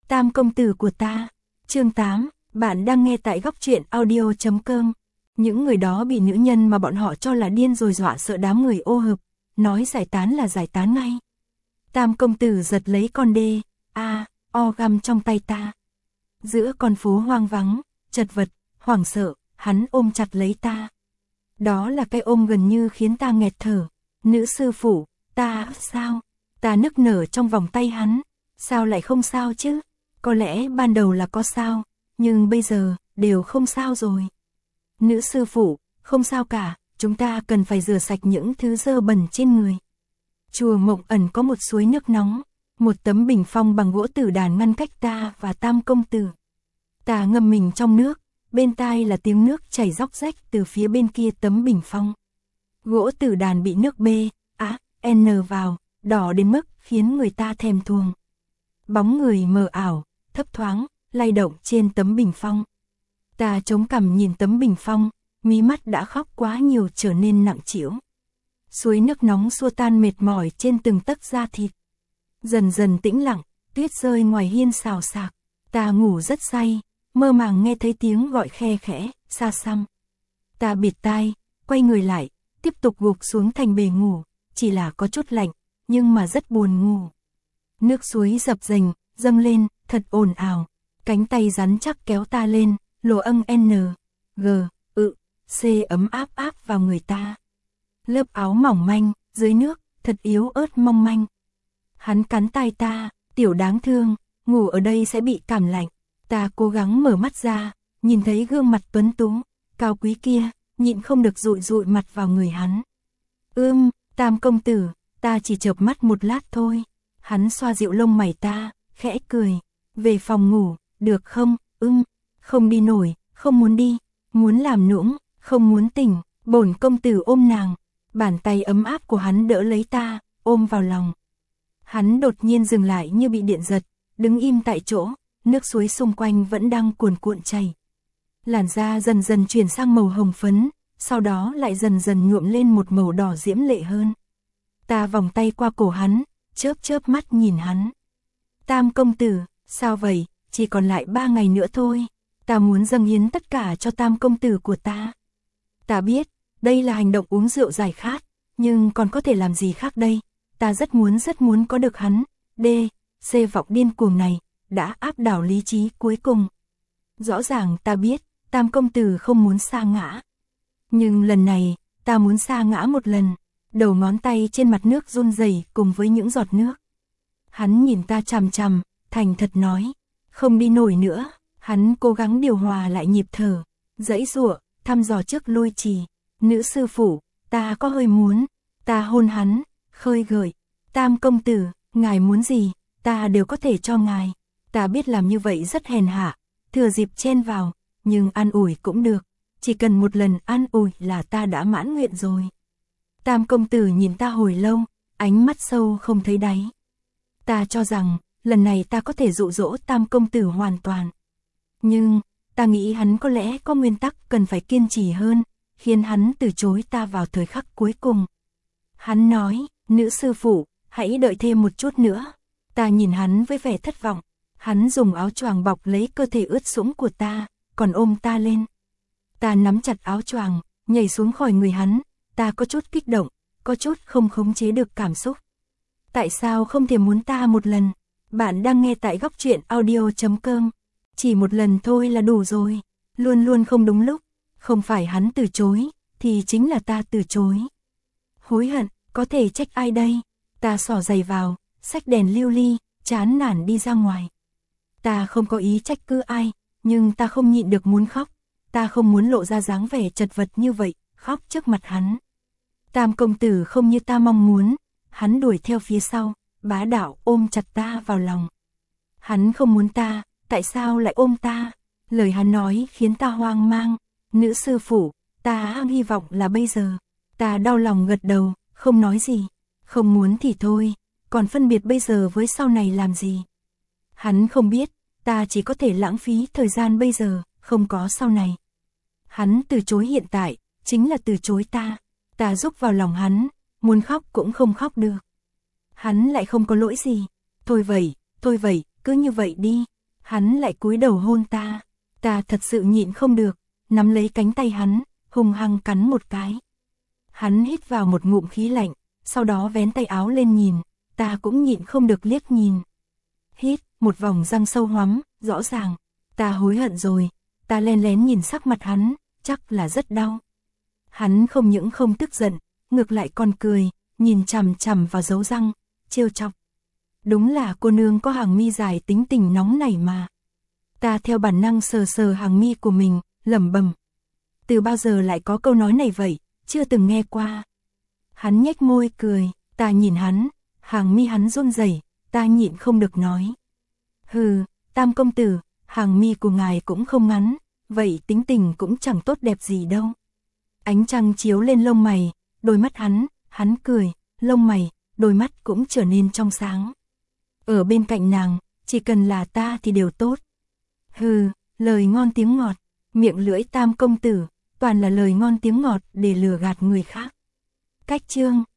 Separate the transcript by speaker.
Speaker 1: Tam công tử của ta. Chương 8, bạn đang nghe tại góc truyện audio.com. Những người đó bị nữ nhân mà bọn họ cho là điên rồi dọa sợ đám người ô hợp, nói giải tán là giải tán ngay. Tam công tử giật lấy con đê, o găm trong tay ta. Giữa con phố hoang vắng, chật vật, hoảng sợ, hắn ôm chặt lấy ta. Đó là cái ôm gần như khiến ta nghẹt thở. Nữ sư phụ, ta, sao? Ta nức nở trong vòng tay hắn. Sao lại không sao chứ? Có lẽ ban đầu là có sao, nhưng bây giờ, đều không sao rồi. Nữ sư phụ, không sao cả, chúng ta cần phải rửa sạch những thứ dơ bẩn trên người. Chùa Mộng Ẩn có một suối nước nóng, một tấm bình phong bằng gỗ tử đàn ngăn cách ta và Tam công tử. Ta ngâm mình trong nước, bên tai là tiếng nước chảy róc rách từ phía bên kia tấm bình phong. Gỗ tử đàn bị nước N vào, đỏ đến mức khiến người ta thèm thuồng. Bóng người mờ ảo, thấp thoáng, lay động trên tấm bình phong. Ta chống cằm nhìn tấm bình phong, mí mắt đã khóc quá nhiều trở nên nặng trĩu. Suối nước nóng xua tan mệt mỏi trên từng tấc da thịt. Dần dần tĩnh lặng, tuyết rơi ngoài hiên xào xạc. Ta ngủ rất say, mơ màng nghe thấy tiếng gọi khe khẽ, xa xăm. Ta bịt tai, quay người lại, tiếp tục gục xuống thành bề ngủ, chỉ là có chút lạnh, nhưng mà rất buồn ngủ. Nước suối dập dềnh, dâng lên, thật ồn ào. Cánh tay rắn chắc kéo ta lên, lỗ âng C ấm áp áp vào người ta. Lớp áo mỏng manh, dưới nước, thật yếu ớt mong manh. Hắn cắn tai ta, tiểu đáng thương, ngủ ở đây sẽ bị cảm lạnh. Ta cố gắng mở mắt ra, nhìn thấy gương mặt tuấn tú, cao quý kia, nhịn không được dụi dụi mặt vào người hắn. Tam công tử, ta chỉ chợp mắt một lát thôi. Hắn xoa dịu lông mày ta, khẽ cười. Về phòng ngủ, được không? Không đi nổi, không muốn đi, muốn làm nũng, không muốn tỉnh. Bổn công tử ôm nàng. Bàn tay ấm áp của hắn đỡ lấy ta, ôm vào lòng. Hắn đột nhiên dừng lại như bị điện giật, đứng im tại chỗ, nước suối xung quanh vẫn đang cuồn cuộn chảy. Làn da dần dần chuyển sang màu hồng phấn, sau đó lại dần dần nhuộm lên một màu đỏ diễm lệ hơn. Ta vòng tay qua cổ hắn, chớp chớp mắt nhìn hắn. Tam công tử, sao vậy, chỉ còn lại 3 ngày nữa thôi. Ta muốn dâng hiến tất cả cho Tam công tử của ta. Ta biết, đây là hành động uống rượu giải khát, nhưng còn có thể làm gì khác đây. Ta rất muốn có được hắn. C vọng điên cuồng này, đã áp đảo lý trí cuối cùng. Rõ ràng ta biết, Tam công tử không muốn sa ngã. Nhưng lần này, ta muốn sa ngã một lần. Đầu ngón tay trên mặt nước run rẩy cùng với những giọt nước. Hắn nhìn ta chằm chằm, thành thật nói, không đi nổi nữa. Hắn cố gắng điều hòa lại nhịp thở, giãy giụa, thăm dò trước lôi trì. Nữ sư phụ, ta có hơi muốn. Ta hôn hắn, khơi gợi. Tam công tử, ngài muốn gì, ta đều có thể cho ngài. Ta biết làm như vậy rất hèn hạ, thừa dịp chen vào, nhưng an ủi cũng được. Chỉ cần một lần an ủi là ta đã mãn nguyện rồi. Tam công tử nhìn ta hồi lâu, ánh mắt sâu không thấy đáy. Ta cho rằng, lần này ta có thể dụ dỗ Tam công tử hoàn toàn. Nhưng, ta nghĩ hắn có lẽ có nguyên tắc cần phải kiên trì hơn, khiến hắn từ chối ta vào thời khắc cuối cùng. Hắn nói, nữ sư phụ, hãy đợi thêm một chút nữa. Ta nhìn hắn với vẻ thất vọng. Hắn dùng áo choàng bọc lấy cơ thể ướt sũng của ta, còn ôm ta lên. Ta nắm chặt áo choàng, nhảy xuống khỏi người hắn. Ta có chút kích động, có chút không khống chế được cảm xúc. Tại sao không thể muốn ta một lần? Bạn đang nghe tại góc truyện audio.com. Chỉ một lần thôi là đủ rồi. Luôn luôn không đúng lúc. Không phải hắn từ chối, thì chính là ta từ chối. Hối hận, có thể trách ai đây? Ta xỏ giày vào, xách đèn lưu ly, chán nản đi ra ngoài. Ta không có ý trách cứ ai, nhưng ta không nhịn được muốn khóc. Ta không muốn lộ ra dáng vẻ chật vật như vậy, khóc trước mặt hắn. Tam công tử không như ta mong muốn, hắn đuổi theo phía sau, bá đạo ôm chặt ta vào lòng. Hắn không muốn ta, tại sao lại ôm ta? Lời hắn nói khiến ta hoang mang. Nữ sư phụ, ta hy vọng là bây giờ. Ta đau lòng gật đầu, không nói gì. Không muốn thì thôi, còn phân biệt bây giờ với sau này làm gì? Hắn không biết, ta chỉ có thể lãng phí thời gian bây giờ, không có sau này. Hắn từ chối hiện tại, chính là từ chối ta. Ta rúc vào lòng hắn, muốn khóc cũng không khóc được. Hắn lại không có lỗi gì. Thôi vậy, cứ như vậy đi. Hắn lại cúi đầu hôn ta. Ta thật sự nhịn không được, nắm lấy cánh tay hắn, hung hăng cắn một cái. Hắn hít vào một ngụm khí lạnh, sau đó vén tay áo lên nhìn, ta cũng nhịn không được liếc nhìn. Hít, một vòng răng sâu hoắm, rõ ràng. Ta hối hận rồi, ta len lén nhìn sắc mặt hắn, chắc là rất đau. Hắn không những không tức giận, ngược lại còn cười, nhìn chằm chằm vào dấu răng, trêu chọc. Đúng là cô nương có hàng mi dài tính tình nóng nảy mà. Ta theo bản năng sờ sờ hàng mi của mình, lẩm bẩm. Từ bao giờ lại có câu nói này vậy, chưa từng nghe qua. Hắn nhếch môi cười, ta nhìn hắn, hàng mi hắn run rẩy, ta nhịn không được nói. Hừ, Tam công tử, hàng mi của ngài cũng không ngắn, vậy tính tình cũng chẳng tốt đẹp gì đâu. Ánh trăng chiếu lên lông mày, đôi mắt hắn cười, lông mày, đôi mắt cũng trở nên trong sáng. Ở bên cạnh nàng, chỉ cần là ta thì đều tốt. Hừ, lời ngon tiếng ngọt, miệng lưỡi Tam công tử, toàn là lời ngon tiếng ngọt để lừa gạt người khác. Cách chương